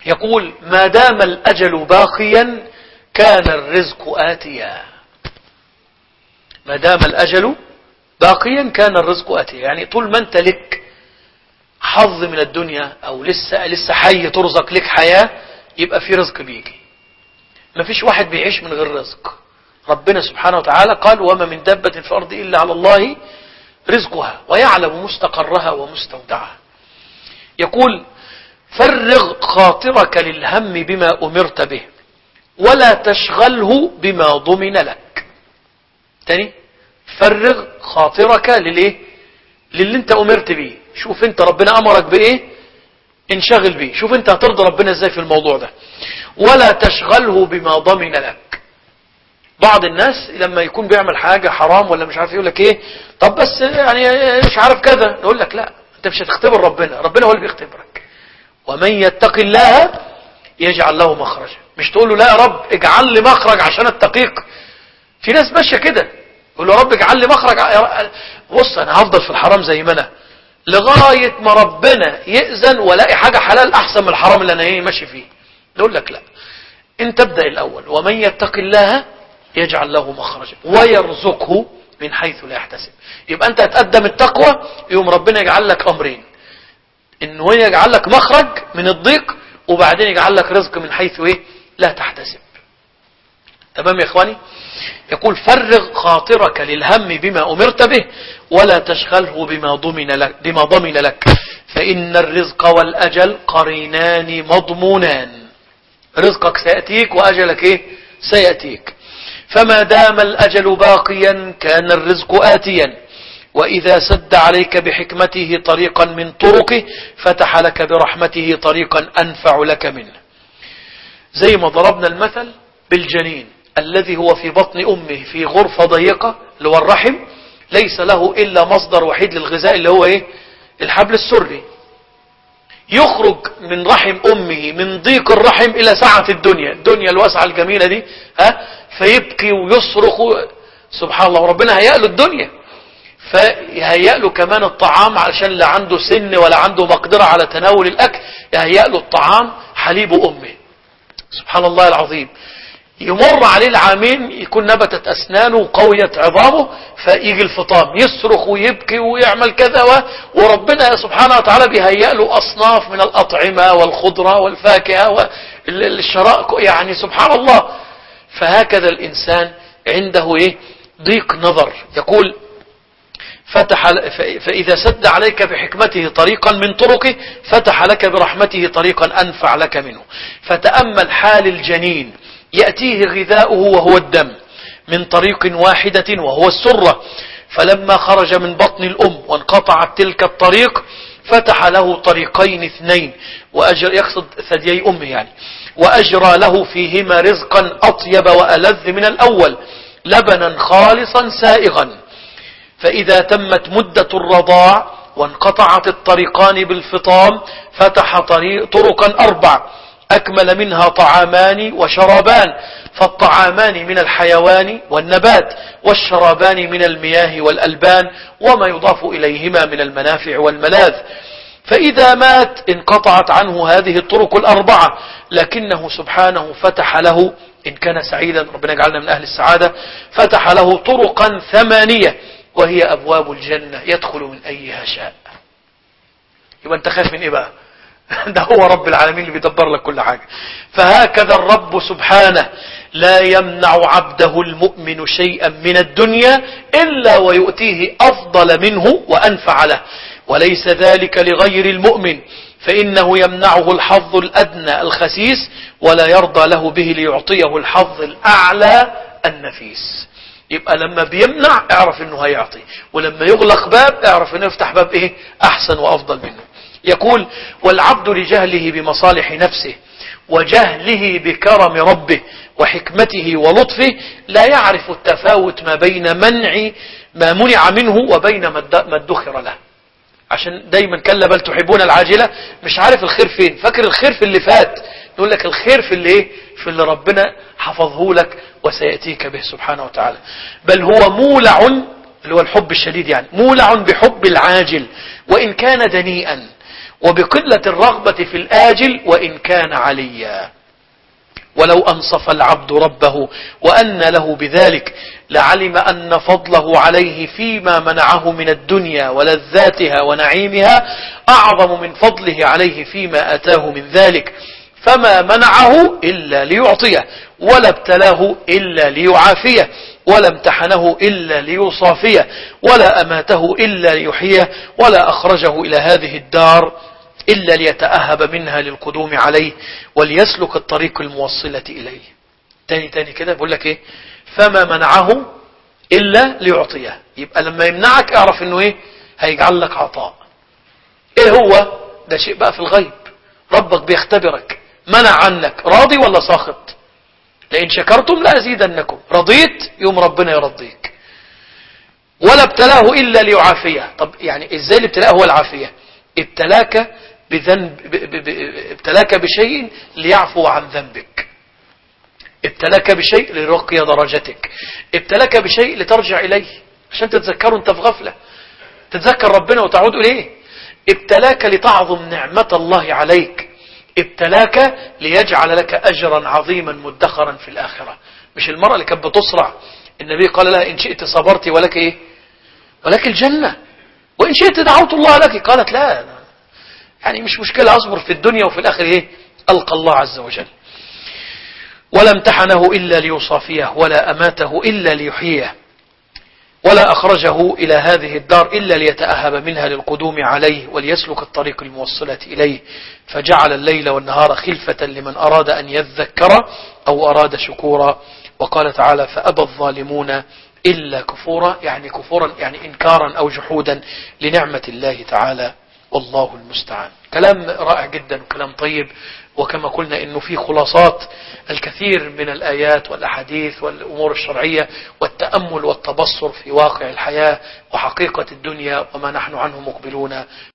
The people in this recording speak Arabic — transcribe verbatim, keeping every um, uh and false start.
يقول ما دام الأجل باقيا كان الرزق آتيا. ما دام الأجل باقيا كان الرزق آتيا، يعني طول ما أنت لك حظ من الدنيا أو لسه لسه حي ترزق لك حياة، يبقى في رزق بيجي. ما فيش واحد بيعيش من غير رزق. ربنا سبحانه وتعالى قال وما من دابة في الأرض إلا على الله رزقها ويعلم مستقرها ومستودعها. يقول فرغ خاطرك للهم بما أمرت به ولا تشغله بما ضمن لك. تاني، فرغ خاطرك للإيه؟ للي انت أمرت به. شوف انت ربنا أمرك بإيه، انشغل به. شوف انت هترضى ربنا ازاي في الموضوع ده. ولا تشغله بما ضمن لك. بعض الناس لما يكون بيعمل حاجة حرام ولا مش عارف يقول لك ايه، طب بس يعني مش عارف كذا، نقول لك لا، انت مش هتختبر ربنا، ربنا هو اللي بيختبرك. ومن يتق الله يجعل له مخرجا. مش تقول له لا يا رب اجعل لي مخرج عشان اتقيك. في ناس ماشيه كده، يقول له يا رب اجعل لي مخرج. بص انا هفضل في الحرام زي ما انا لغايه ما ربنا يأذن والاقي حاجه حلال احسن من الحرام اللي انا ايه ماشي فيه. نقول لك لا، انت ابدا الاول. ومن يتق الله يجعل له مخرجا ويرزقه من حيث لا يحتسب. يبقى انت هتقدم التقوى، يوم ربنا يجعل لك امرين، انه يجعل لك مخرج من الضيق، وبعدين يجعل لك رزق من حيث ايه لا تحتسب. تمام يا اخواني؟ يقول فرغ خاطرك للهم بما امرت به ولا تشغله بما ضمن لك بما ضمن لك فان الرزق والاجل قرينان مضمونان. رزقك سياتيك واجلك ايه سياتيك. فما دام الاجل باقيا كان الرزق آتيا، وإذا سد عليك بحكمته طريقا من طرقه فتح لك برحمته طريقا أنفع لك منه. زي ما ضربنا المثل بالجنين الذي هو في بطن أمه في غرفة ضيقة اللي هو الرحم، ليس له إلا مصدر وحيد للغذاء اللي هو إيه؟ الحبل السري. يخرج من رحم أمه من ضيق الرحم إلى سعة الدنيا، الدنيا الواسعة الجميلة دي، ها؟ فيبكي ويصرخ سبحان الله، وربنا هيأ له الدنيا، فيهيأ له كمان الطعام علشان لا عنده سن ولا عنده مقدرة على تناول الأكل، يهيأ له الطعام حليب أمه. سبحان الله العظيم. يمر عليه العامين يكون نبتت أسنانه وقويت عظامه، فيجي الفطام يصرخ ويبكي ويعمل كذا، وربنا سبحانه وتعالى بيهيأ له أصناف من الأطعمة والخضرة والفاكهة والشراء، يعني سبحان الله. فهكذا الإنسان عنده إيه؟ ضيق نظر. يقول فتح فإذا سد عليك بحكمته طريقا من طرقه فتح لك برحمته طريقا أنفع لك منه. فتأمل حال الجنين، يأتيه غذاؤه وهو الدم من طريق واحدة وهو السرة، فلما خرج من بطن الأم وانقطعت تلك الطريق فتح له طريقين اثنين، وأجر يقصد ثديي أمه يعني، وأجرى له فيهما رزقا أطيب وألذ من الأول، لبنا خالصا سائغا. فإذا تمت مدة الرضاع وانقطعت الطريقان بالفطام فتح طريق طرقا أربع أكمل منها طعامان وشرابان، فالطعامان من الحيوان والنبات، والشرابان من المياه والألبان وما يضاف إليهما من المنافع والملاذ. فإذا مات انقطعت عنه هذه الطرق الأربعة، لكنه سبحانه فتح له إن كان سعيدا، ربنا يجعلنا من أهل السعادة، فتح له طرقا ثمانية وهي أبواب الجنة يدخل من أيها شاء. يبقى أنت خايف من إيه بقى؟ ده هو رب العالمين اللي بيدبر لك كل حاجة. فهكذا الرب سبحانه لا يمنع عبده المؤمن شيئا من الدنيا إلا ويؤتيه أفضل منه وأنفع له، وليس ذلك لغير المؤمن، فإنه يمنعه الحظ الأدنى الخسيس ولا يرضى له به ليعطيه الحظ الأعلى النفيس. يبقى لما بيمنع اعرف انه هيعطي، ولما يغلق باب اعرف انه يفتح باب ايه احسن وافضل منه. يقول والعبد لجهله بمصالح نفسه وجهله بكرم ربه وحكمته ولطفه لا يعرف التفاوت ما بين منع ما منع منه وبين ما ادخر له. عشان دايما كلا بل تحبون العاجلة، مش عارف الخير فين، فاكر الخير في اللي فات. نقول لك الخير في اللي ايه في اللي ربنا حفظه لك وسيأتيك به سبحانه وتعالى. بل هو مولع، اللي هو الحب الشديد يعني، مولع بحب العاجل وإن كان دنيئا، وبقلة الرغبة في الآجل وإن كان عليا. ولو أنصف العبد ربه وأن له بذلك لعلم أن فضله عليه فيما منعه من الدنيا ولذاتها ونعيمها أعظم من فضله عليه فيما أتاه من ذلك، فما منعه إلا ليعطيه، ولا ابتلاه إلا ليعافيه، ولا امتحنه إلا ليصافيه، ولا أماته إلا ليحييه، ولا أخرجه إلى هذه الدار إلا ليتأهب منها للقدوم عليه وليسلك الطريق الموصلة إليه. تاني تاني كده بقول لك إيه؟ فما منعه إلا ليعطيه. يبقى لما يمنعك اعرف إنه إيه؟ هيجعل لك عطاء. إيه هو؟ ده شيء بقى في الغيب، ربك بيختبرك. منع عنك، راضي ولا ساخط؟ لئن شكرتم لأزيدنكم، رضيت يوم ربنا يرضيك. ولا ابتلاه إلا ليعافيه. طب يعني إزاي الابتلاء هو العافية؟ ابتلاك بذنب ب... ب... ب... ابتلاك بشيء ليعفو عن ذنبك، ابتلاك بشيء ليرقي درجتك، ابتلاك بشيء لترجع إليه عشان تتذكره انت في غفلة، تتذكر ربنا وتعود إليه. ابتلاك لتعظم نعمة الله عليك، ابتلاك ليجعل لك أجرا عظيما مدخرا في الآخرة. مش المرأة اللي كانت بتصرع النبي قال لها إن شئت صبرت ولك إيه؟ ولك الجنة، وإن شئت دعوت الله لك. قالت لا، يعني مش مشكلة، أصبر في الدنيا وفي الآخر إيه؟ ألقى الله عز وجل. ولا امتحنه إلا ليصافيه، ولا أماته إلا ليحييه، ولا أخرجه إلى هذه الدار إلا ليتأهب منها للقدوم عليه وليسلك الطريق الموصلة إليه، فجعل الليل والنهار خلفة لمن أراد أن يذكر أو أراد شكورا. وقال تعالى فأبى الظالمون إلا كفورا، يعني كفورا يعني إنكارا أو جحودا لنعمة الله تعالى، والله المستعان. كلام رائع جدا وكلام طيب، وكما قلنا إنه في خلاصات الكثير من الآيات والأحاديث والأمور الشرعية والتأمل والتبصر في واقع الحياة وحقيقة الدنيا وما نحن عنه مقبلون.